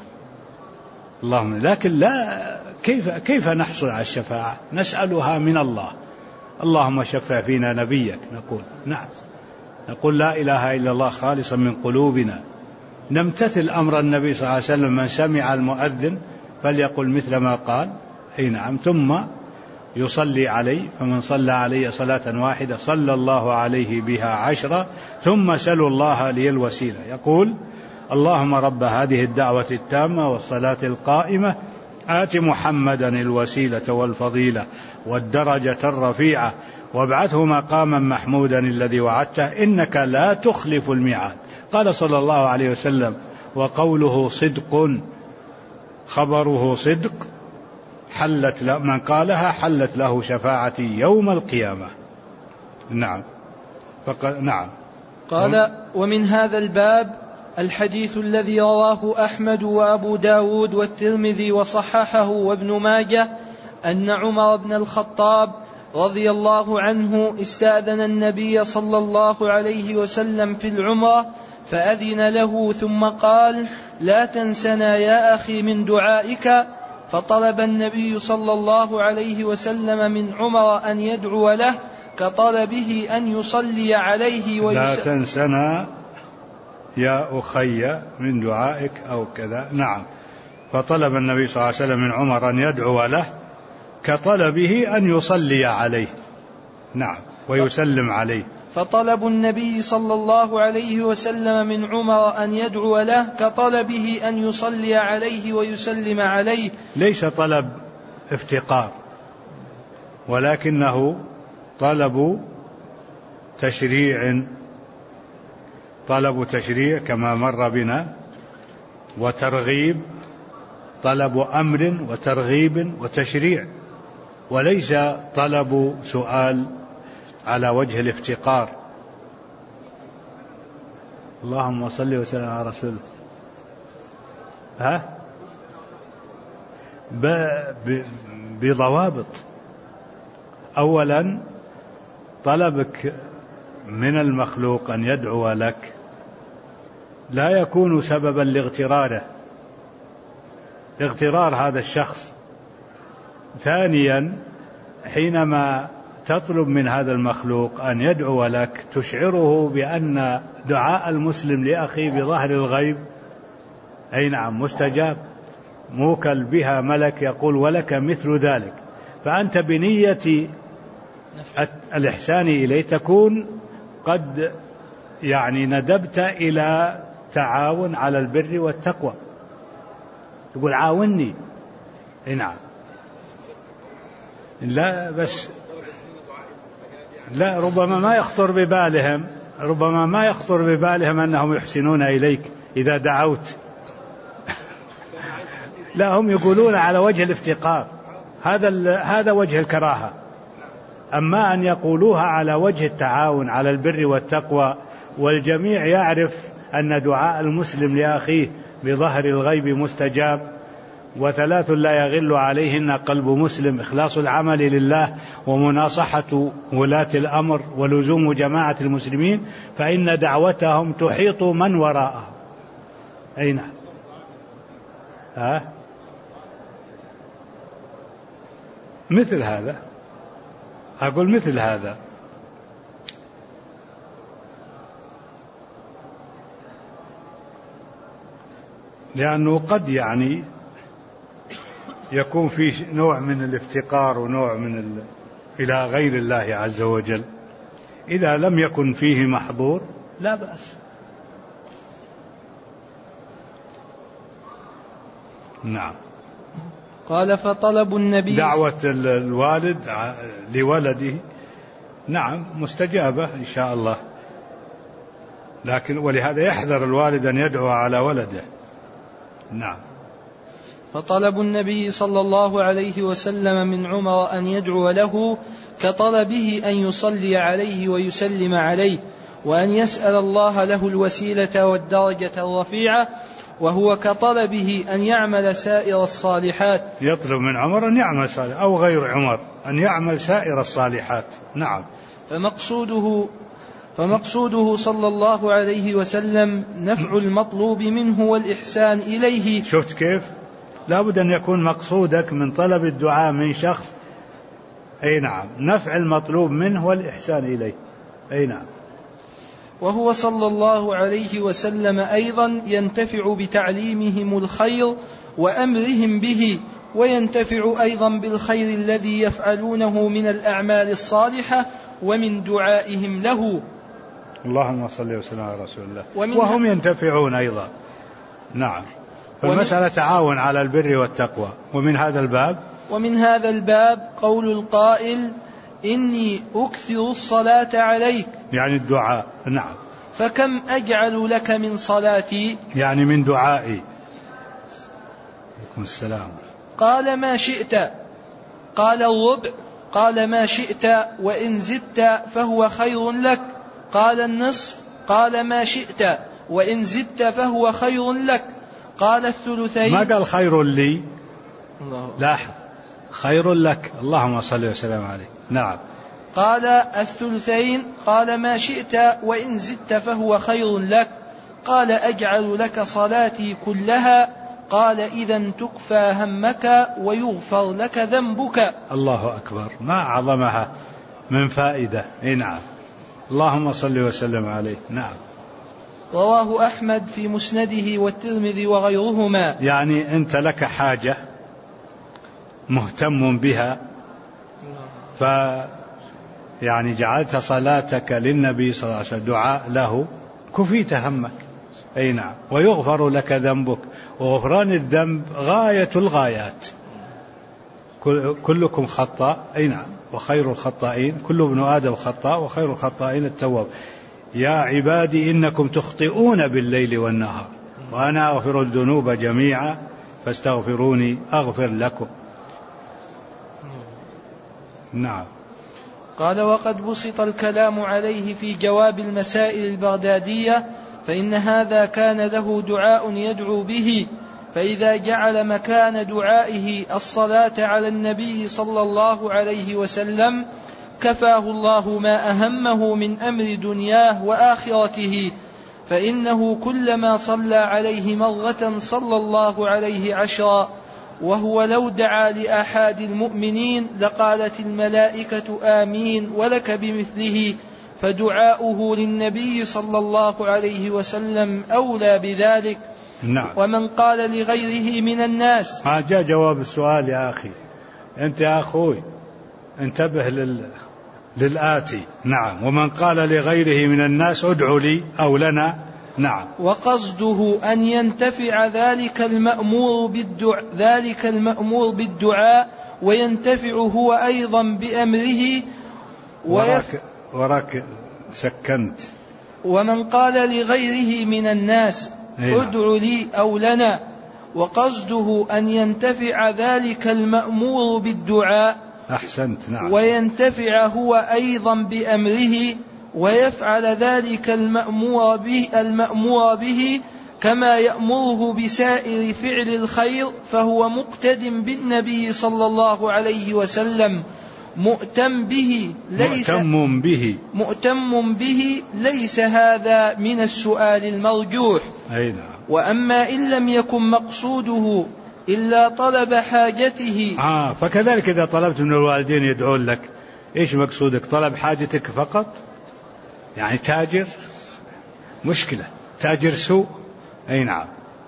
اللهم. لكن لا، كيف نحصل على الشفاعة؟ نسألها من الله اللهم شفع فينا نبيك، نقول نعم، نقول لا إله إلا الله خالصا من قلوبنا، نمتثل أمر النبي صلى الله عليه وسلم، من سمع المؤذن فليقل مثل ما قال، أي نعم، ثم يصلي عليه، فمن صلى علي صلاة واحدة صلى الله عليه بها 10، ثم سلوا الله لي الوسيلة. يقول اللهم رب هذه الدعوة التامة والصلاة القائمة آت محمدا الوسيلة والفضيلة والدرجة الرفيعة وابعثه مقاما محمودا الذي وعدته إنك لا تخلف الميعاد. قال صلى الله عليه وسلم وقوله صدق خبره صدق، حلت من قالها حلت له شفاعتي يوم القيامة. نعم. نعم. قال ومن هذا الباب الحديث الذي رواه أحمد وأبو داود والترمذي وصححه وابن ماجه أن عمر بن الخطاب رضي الله عنه استأذن النبي صلى الله عليه وسلم في العمرة فأذن له ثم قال لا تنسنا يا أخي من دعائك، فطلب النبي صلى الله عليه وسلم من عمر أن يدعو له كطلبه أن يصلي عليه لا تنسنا يا أخي من دعائك أو كذا. نعم. فطلب النبي صلى الله عليه وسلم من عمر أن يدعو له كطلبه أن يصلي عليه. نعم. ويسلم عليه. فطلب النبي صلى الله عليه وسلم من عمر أن يدعو له كطلبه أن يصلي عليه ويسلم عليه. ليس طلب افتقار، ولكنه طلب تشريع، طلب تشريع كما مر بنا، وترغيب، طلب أمر وترغيب وتشريع، وليس طلب سؤال على وجه الافتقار. اللهم صل وسلم على رسوله. بضوابط. أولا طلبك من المخلوق أن يدعو لك لا يكون سببا لاغتراره، اغترار هذا الشخص. ثانيا حينما تطلب من هذا المخلوق أن يدعو لك تشعره بأن دعاء المسلم لأخيه بظهر الغيب أي نعم مستجاب، موكل بها ملك يقول ولك مثل ذلك، فأنت بنية الإحسان إليه تكون قد يعني ندبت إلى تعاون على البر والتقوى، تقول عاوني. نعم. لا بس لا، ربما ما يخطر ببالهم أنهم يحسنون إليك إذا دعوت. لا، هم يقولون على وجه الافتقار، هذا وجه الكراهة. أما أن يقولوها على وجه التعاون على البر والتقوى، والجميع يعرف أن دعاء المسلم لأخيه بظهر الغيب مستجاب، وثلاث لا يغل عليهن قلب مسلم: إخلاص العمل لله، ومناصحة ولاة الأمر، ولزوم جماعة المسلمين، فإن دعوتهم تحيط من وراءهم. أين مثل هذا، أقول مثل هذا. لأنه قد يعني يكون فيه نوع من الافتقار ونوع من إلى غير الله عز وجل. إذا لم يكن فيه محظور لا بأس. نعم. قال فطلب النبي دعوة الوالد لولده نعم مستجابة إن شاء الله، لكن ولهذا يحذر الوالد أن يدعو على ولده. نعم. فطلب النبي صلى الله عليه وسلم من عمر أن يدعو له كطلبه أن يصلي عليه ويسلم عليه، وأن يسأل الله له الوسيلة والدرجة الرفيعة، وهو كطلبه أن يعمل سائر الصالحات. يطلب من عمر أن يعمل صالح، أو غير عمر أن يعمل سائر الصالحات. نعم. فمقصوده صلى الله عليه وسلم نفع المطلوب منه والإحسان إليه. شفت كيف؟ لا بد أن يكون مقصودك من طلب الدعاء من شخص أي نعم، نفع المطلوب منه والإحسان إليه. أي نعم. وهو صلى الله عليه وسلم أيضا ينتفع بتعليمهم الخير وأمرهم به، وينتفع أيضا بالخير الذي يفعلونه من الأعمال الصالحة ومن دعائهم له. اللهم صل وسلم على رسول الله. وهم ينتفعون أيضا. نعم. فالمسألة تعاون على البر والتقوى. ومن هذا الباب قول القائل إني أكثر الصلاة عليك، يعني الدعاء. نعم. فكم أجعل لك من صلاتي، يعني من دعائي. عليكم السلام. قال ما شئت، قال الربع، قال ما شئت وإن زدت فهو خير لك، قال النصف، قال ما شئت وإن زدت فهو خير لك، قال الثلثين. ما قال خير لي، لاحظ، خير لك. اللهم صل وسلم عليه. نعم. قال الثلثين، قال ما شئت وإن زدت فهو خير لك، قال أجعل لك صلاتي كلها، قال إذن تكفى همك ويغفر لك ذنبك. الله أكبر، ما أعظمها من فائدة. نعم. اللهم صل وسلم عليه. نعم. رواه أحمد في مسنده والترمذي وغيرهما. يعني أنت لك حاجة مهتم بها، يعني جعلت صلاتك للنبي صلى الله عليه وسلم دعاء له، كفيت همك. أي نعم. ويغفر لك ذنبك. وغفران الذنب غاية الغايات. كلكم خطاء. أي نعم. وخير الخطائين، كل ابن آدم خطاء وخير الخطائين التواب. يا عبادي إنكم تخطئون بالليل والنهار وأنا أغفر الذنوب جميعا فاستغفروني أغفر لكم. نعم. قال وقد بسط الكلام عليه في جواب المسائل البغدادية، فإن هذا كان له دعاء يدعو به، فإذا جعل مكان دعائه الصلاة على النبي صلى الله عليه وسلم كفاه الله ما أهمه من أمر دنياه وآخرته، فإنه كلما صلى عليه مرة صلى الله عليه 10، وهو لو دعا لأحد المؤمنين لقالت الملائكة آمين ولك بمثله، فدعاؤه للنبي صلى الله عليه وسلم أولى بذلك. نعم. ومن قال لغيره من الناس. جاء جواب السؤال يا أخي، أنت يا أخوي انتبه للآتي. نعم. ومن قال لغيره من الناس ادعوا لي أو لنا. نعم. وقصده أن ينتفع ذلك المأمور بالدعاء وينتفع هو أيضا بأمره. وراك سكنت. ومن قال لغيره من الناس ادعوا لي أو لنا، وقصده أن ينتفع ذلك المأمور بالدعاء. أحسنت. نعم. وينتفع هو أيضا بأمره ويفعل ذلك المأمور به كما يأمره بسائر فعل الخير، فهو مقتد بالنبي صلى الله عليه وسلم مؤتم به، ليس هذا من السؤال المرجوح. أي نعم. وأما إن لم يكن مقصوده إلا طلب حاجته. فكذلك إذا طلبت من الوالدين يدعون لك، إيش مقصودك؟ طلب حاجتك فقط؟ يعني تاجر؟ مشكلة، تاجر سوء. أي نعم.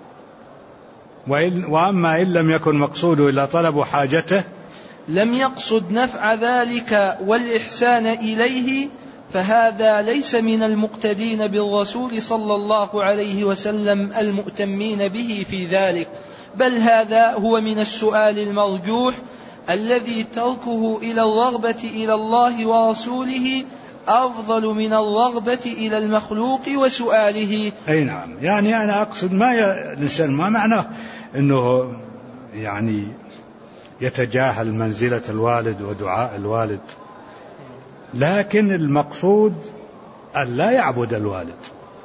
وأما إن لم يكن مقصوده إلا طلب حاجته، لم يقصد نفع ذلك والإحسان إليه، فهذا ليس من المقتدين بالرسول صلى الله عليه وسلم المؤتمين به في ذلك، بل هذا هو من السؤال المرجوح الذي تركه إلى الرغبة إلى الله ورسوله أفضل من الرغبة إلى المخلوق وسؤاله. أي نعم. يعني أنا أقصد الإنسان ما معناه أنه يعني يتجاهل منزلة الوالد ودعاء الوالد، لكن المقصود أن لا يعبد الوالد،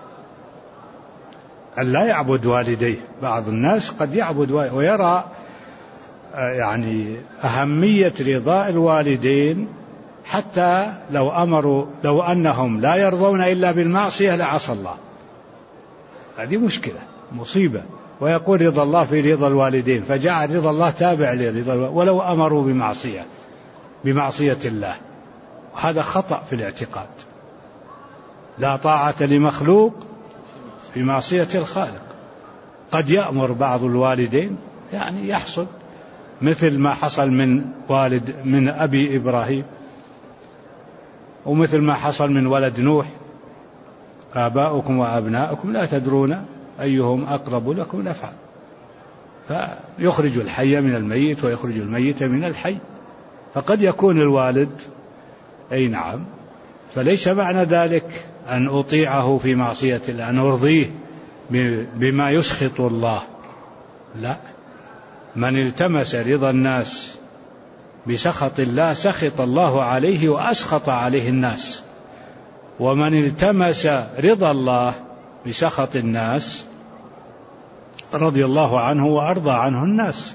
أن لا يعبد والديه. بعض الناس قد يعبد ويرى يعني أهمية رضاء الوالدين، حتى لو أنهم لا يرضون إلا بالمعصية لعصى الله. هذه مشكلة، مصيبة. ويقول رضا الله في رضا الوالدين، فجعل رضا الله تابع لرضا ولو أمروا بمعصية. بمعصية الله، وهذا خطأ في الاعتقاد. لا طاعة لمخلوق في معصية الخالق. قد يأمر بعض الوالدين يعني يحصل مثل ما حصل من أبي إبراهيم، ومثل ما حصل من ولد نوح: آباؤكم وأبناؤكم لا تدرون أيهم أقرب لكم نفعا. فيخرج الحي من الميت ويخرج الميت من الحي. فقد يكون الوالد أي نعم، فليس معنى ذلك أن أطيعه في معصية الله، أن أرضيه بما يسخط الله، لا. من التمس رضا الناس بسخط الله سخط الله عليه وأسخط عليه الناس، ومن التمس رضا الله بسخط الناس رضي الله عنه وأرضى عنه الناس.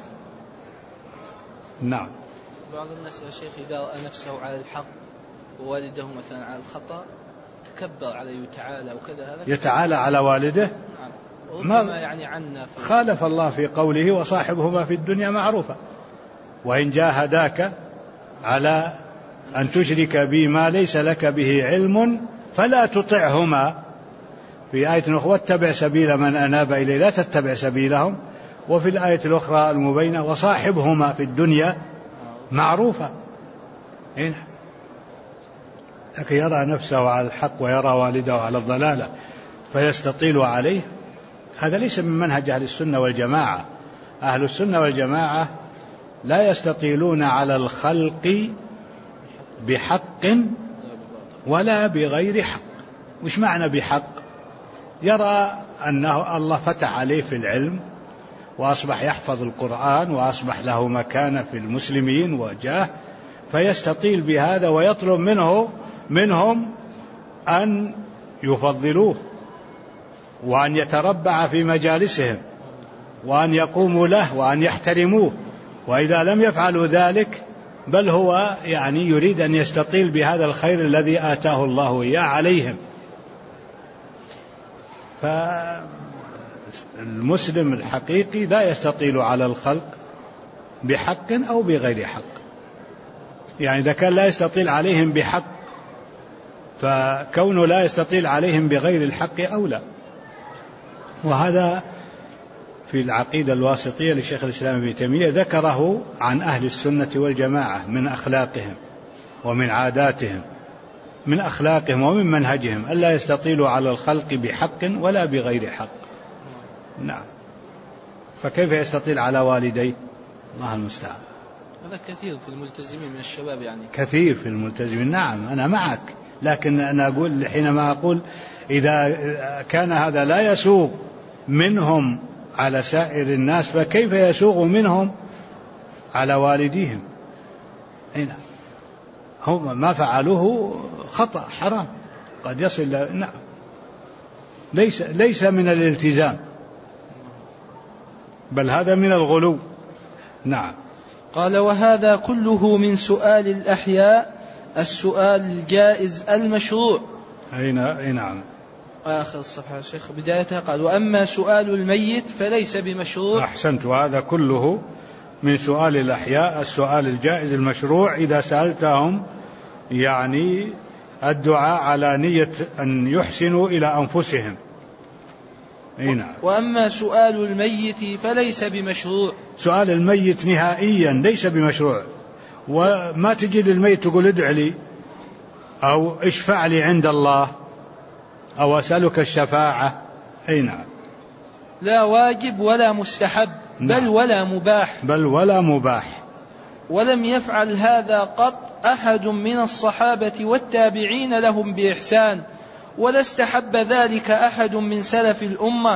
نعم. بعض الناس يا شيخ إذا رأى نفسه على الحق ووالده مثلا على الخطأ تكبر عليه تعالى وكذا، هذا يتعالى على والده. ما يعني عنا خالف الله في قوله: وصاحبهما في الدنيا معروفا، وإن جاهداك على أن تشرك بي ما ليس لك به علم فلا تطعهما. في آية أخرى: واتبع سبيل من أناب إليه، لا تتبع سبيلهم. وفي الآية الأخرى المبينة: وصاحبهما في الدنيا معروفا. هنا لكن يرى نفسه على الحق ويرى والده على الضلالة فيستطيل عليه، هذا ليس من منهج أهل السنة والجماعة. أهل السنة والجماعة لا يستطيلون على الخلق بحق ولا بغير حق. وش معنى بحق؟ يرى أنه الله فتح عليه في العلم وأصبح يحفظ القرآن وأصبح له مكانة في المسلمين وجاه، فيستطيل بهذا ويطلب منهم أن يفضلوه وأن يتربع في مجالسهم وأن يقوموا له وأن يحترموه. وإذا لم يفعلوا ذلك بل هو يعني يريد أن يستطيل بهذا الخير الذي آتاه الله إياه عليهم. فالمسلم الحقيقي لا يستطيل على الخلق بحق أو بغير حق. يعني إذا كان لا يستطيل عليهم بحق فكونه لا يستطيل عليهم بغير الحق أولى. وهذا في العقيدة الواسطية لشيخ الإسلام ابن تيمية ذكره عن أهل السنة والجماعة من أخلاقهم ومن عاداتهم، من أخلاقهم ومن منهجهم، ألا يستطيلوا على الخلق بحق ولا بغير حق. نعم. فكيف يستطيل على والديه؟ الله المستعان. هذا كثير في الملتزمين من الشباب، يعني كثير في الملتزمين. نعم أنا معك، لكن أنا أقول حينما أقول إذا كان هذا لا يسوغ منهم على سائر الناس فكيف يسوغ منهم على والديهم؟ هنا هم ما فعلوه خطأ حرام قد يصل. نعم. ليس من الالتزام، بل هذا من الغلو. نعم. قال: وهذا كله من سؤال الأحياء السؤال الجائز المشروع. أي نعم. آخر الصفحة شيخ بدايتها قال: وأما سؤال الميت فليس بمشروع. أحسنت. وهذا كله من سؤال الأحياء السؤال الجائز المشروع إذا سألتهم يعني الدعاء على نية أن يحسنوا إلى أنفسهم. نعم. وأما سؤال الميت فليس بمشروع. سؤال الميت نهائيا ليس بمشروع. وما تجي للميت تقول ادع لي أو اشفع لي عند الله أو أسألك الشفاعة. أي نعم. لا واجب ولا مستحب. بل ولا مباح. ولم يفعل هذا قط أحد من الصحابة والتابعين لهم بإحسان، ولا استحب ذلك أحد من سلف الأمة،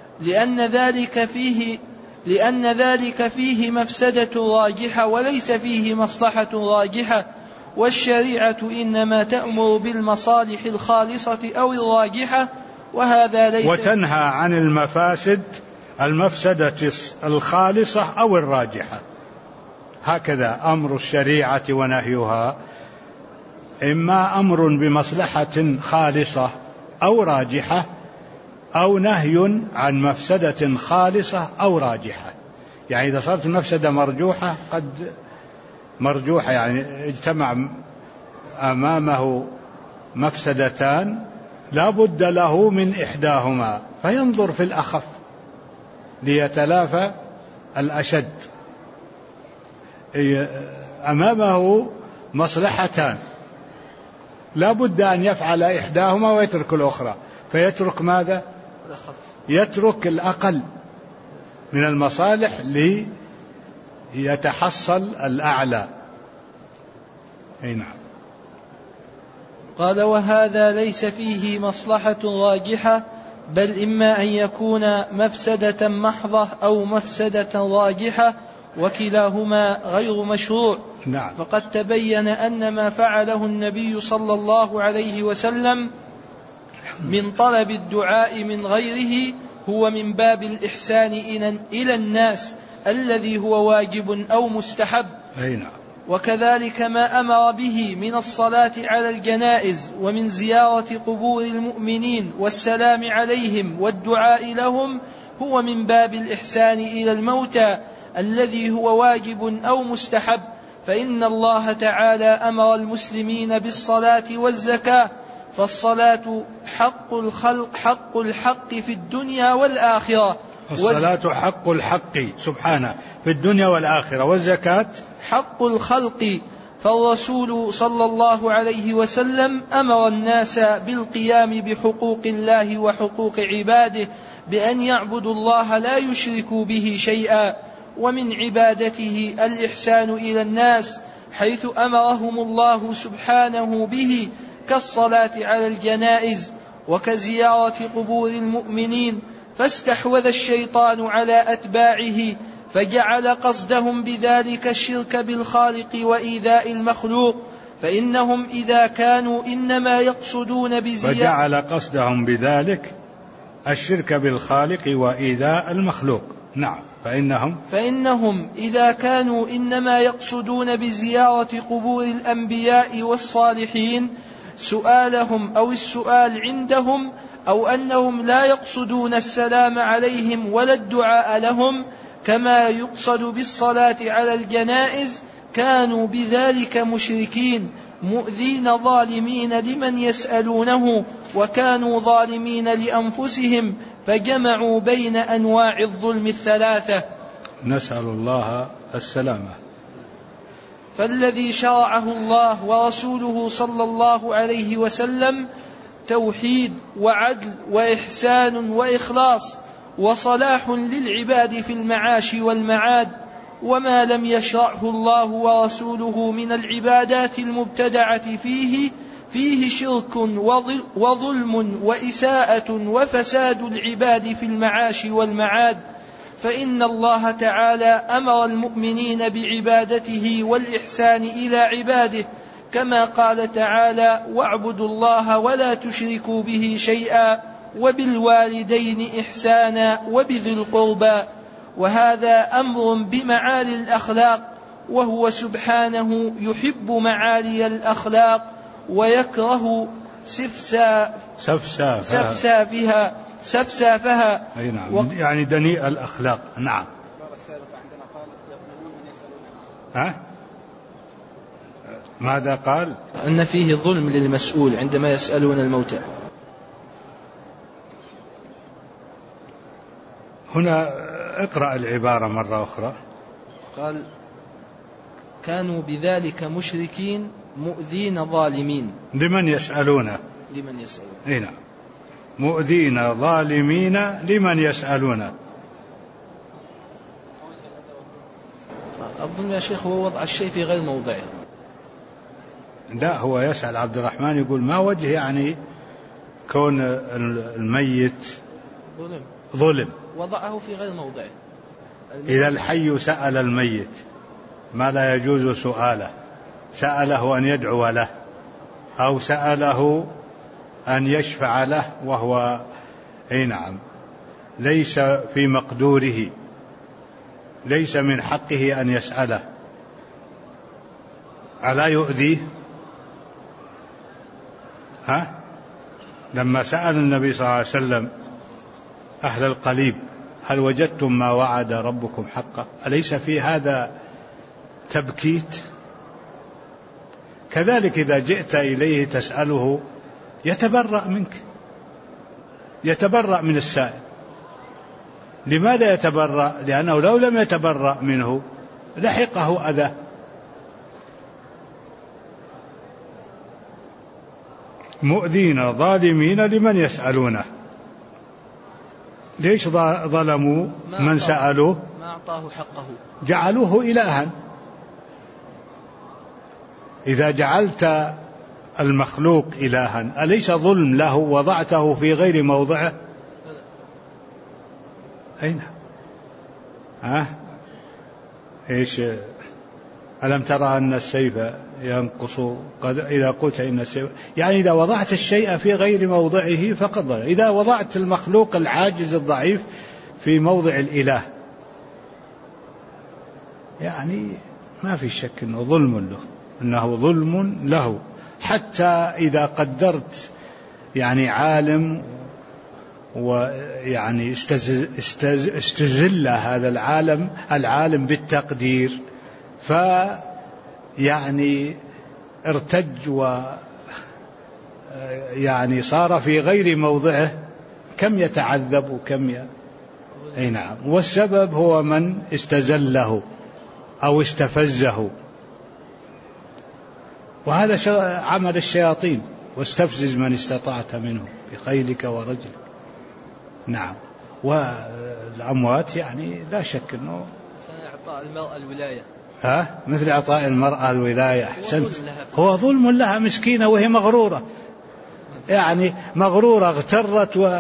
لأن ذلك فيه مفسدة راجحة وليس فيه مصلحة راجحة، والشريعة إنما تأمر بالمصالح الخالصة أو الراجحة، وهذا ليس وتنهى عن المفسدة الخالصة أو الراجحة. هكذا أمر الشريعة ونهيها، إما أمر بمصلحة خالصة أو راجحة، أو نهي عن مفسدة خالصة أو راجحة. يعني إذا صارت المفسدة مرجوحة قد مرجوحة، يعني اجتمع أمامه مفسدتان لا بد له من إحداهما، فينظر في الأخف ليتلافى الأشد. أمامه مصلحتان لا بد أن يفعل إحداهما ويترك الأخرى، فيترك ماذا؟ يترك الأقل من المصالح ليتحصل الأعلى. نعم. قال: وهذا ليس فيه مصلحة راجحة، بل إما أن يكون مفسدة محضة أو مفسدة راجحة، وكلاهما غير مشروع. نعم. فقد تبين أن ما فعله النبي صلى الله عليه وسلم من طلب الدعاء من غيره هو من باب الإحسان إلى الناس الذي هو واجب أو مستحب. نعم. وكذلك ما أمر به من الصلاة على الجنائز ومن زيارة قبور المؤمنين والسلام عليهم والدعاء لهم هو من باب الإحسان إلى الموتى الذي هو واجب أو مستحب، فإن الله تعالى أمر المسلمين بالصلاة والزكاة، فالصلاة حق الحق في الدنيا والآخرة. الصلاة حق الحق سبحانه في الدنيا والآخرة، والزكاة حق الخلق. فالرسول صلى الله عليه وسلم أمر الناس بالقيام بحقوق الله وحقوق عباده بأن يعبدوا الله لا يشركوا به شيئا، ومن عبادته الإحسان إلى الناس حيث أمرهم الله سبحانه به كالصلاة على الجنائز وكزيارة قبور المؤمنين. فاستحوذ الشيطان على أتباعه فجعل قصدهم بذلك الشرك بالخالق وإيذاء المخلوق، فإنهم إذا كانوا إنما يقصدون فجعل قصدهم بذلك الشرك بالخالق وإيذاء المخلوق. نعم. فإنهم إذا كانوا إنما يقصدون بزيارة قبور الأنبياء والصالحين سؤالهم أو السؤال عندهم، أو أنهم لا يقصدون السلام عليهم ولا الدعاء لهم كما يقصد بالصلاة على الجنائز، كانوا بذلك مشركين مؤذين ظالمين لمن يسألونه، وكانوا ظالمين لأنفسهم، فجمعوا بين أنواع الظلم الثلاثة. نسأل الله السلامة. فالذي شرعه الله ورسوله صلى الله عليه وسلم توحيد وعدل وإحسان وإخلاص وصلاح للعباد في المعاش والمعاد، وما لم يشرعه الله ورسوله من العبادات المبتدعة فيه شرك وظلم وإساءة وفساد العباد في المعاش والمعاد. فإن الله تعالى أمر المؤمنين بعبادته والإحسان إلى عباده، كما قال تعالى: واعبدوا الله ولا تشركوا به شيئا وبالوالدين إحسانا وبذي القربى. وهذا أمر بمعالي الأخلاق، وهو سبحانه يحب معالي الأخلاق ويكره سفسافها. نعم. يعني دنيء الأخلاق. نعم. ماذا قال؟ أن فيه ظلم للمسؤول عندما يسألون الموتى. هنا اقرأ العبارة مرة أخرى. قال: كانوا بذلك مشركين مؤذين ظالمين لمن يسألون. نعم. مؤذين ظالمين لمن يسألون. أظن يا شيخ هو وضع الشيء في غير موضعه. لا، هو يسأل عبد الرحمن يقول ما وجه يعني كون الميت ظلم. وضعه في غير موضعه. إذا الحي سأل الميت ما لا يجوز سؤاله، سأله أن يدعو له أو سأله أن يشفع له، وهو نعم ليس في مقدوره، ليس من حقه أن يسأله، ألا يؤذيه؟ لما سأل النبي صلى الله عليه وسلم أهل القليب: هل وجدتم ما وعد ربكم حقا؟ أليس في هذا تبكيت كذلك إذا جئت إليه تسأله يتبرأ منك، يتبرأ من السائل. لماذا يتبرأ؟ لأنه لو لم يتبرأ منه لحقه أذى. مؤذين ظالمين لمن يسألونه. ليش ظلموا من سألوه؟ ما أعطاه حقه، جعلوه إلها. إذا جعلت المخلوق إلها أليس ظلم له؟ وضعته في غير موضعه. أين إيش؟ ألم ترى أن السيف ينقص إذا قلت إن السيف، يعني إذا وضعت الشيء في غير موضعه فقد ظلم. إذا وضعت المخلوق العاجز الضعيف في موضع الإله يعني ما في شك أنه ظلم له، أنه ظلم له. حتى إذا قدرت يعني عالم ويعني استزل هذا العالم بالتقدير، فيعني ارتج ويعني صار في غير موضعه، كم يتعذب وكم أي نعم. والسبب هو من استزله أو استفزه، وهذا عمل الشياطين. واستفزز من استطعت منه بخيلك ورجلك. نعم. والأموات يعني لا شك أنه إعطاء المرأة الولاية، مثل إعطاء المرأة الولاية. أحسنت، هو ظلم لها مسكينة وهي مغرورة، يعني مغرورة اغترت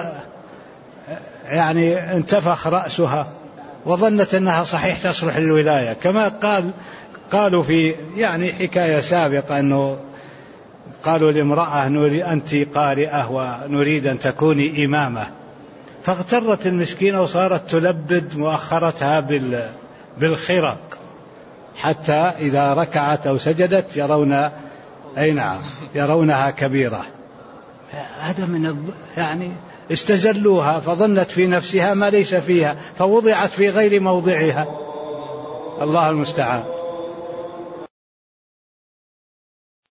يعني انتفخ رأسها وظنت أنها صحيح تصلح للولاية. كما قالوا في يعني حكاية سابقة أنه قالوا لامرأة أنت قارئة ونريد أن تكوني إمامة، فاغترت المسكينة وصارت تلبد مؤخرتها بالخرق حتى إذا ركعت أو سجدت يرونها كبيرة. هذا من يعني استزلوها فظنت في نفسها ما ليس فيها، فوضعت في غير موضعها. الله المستعان.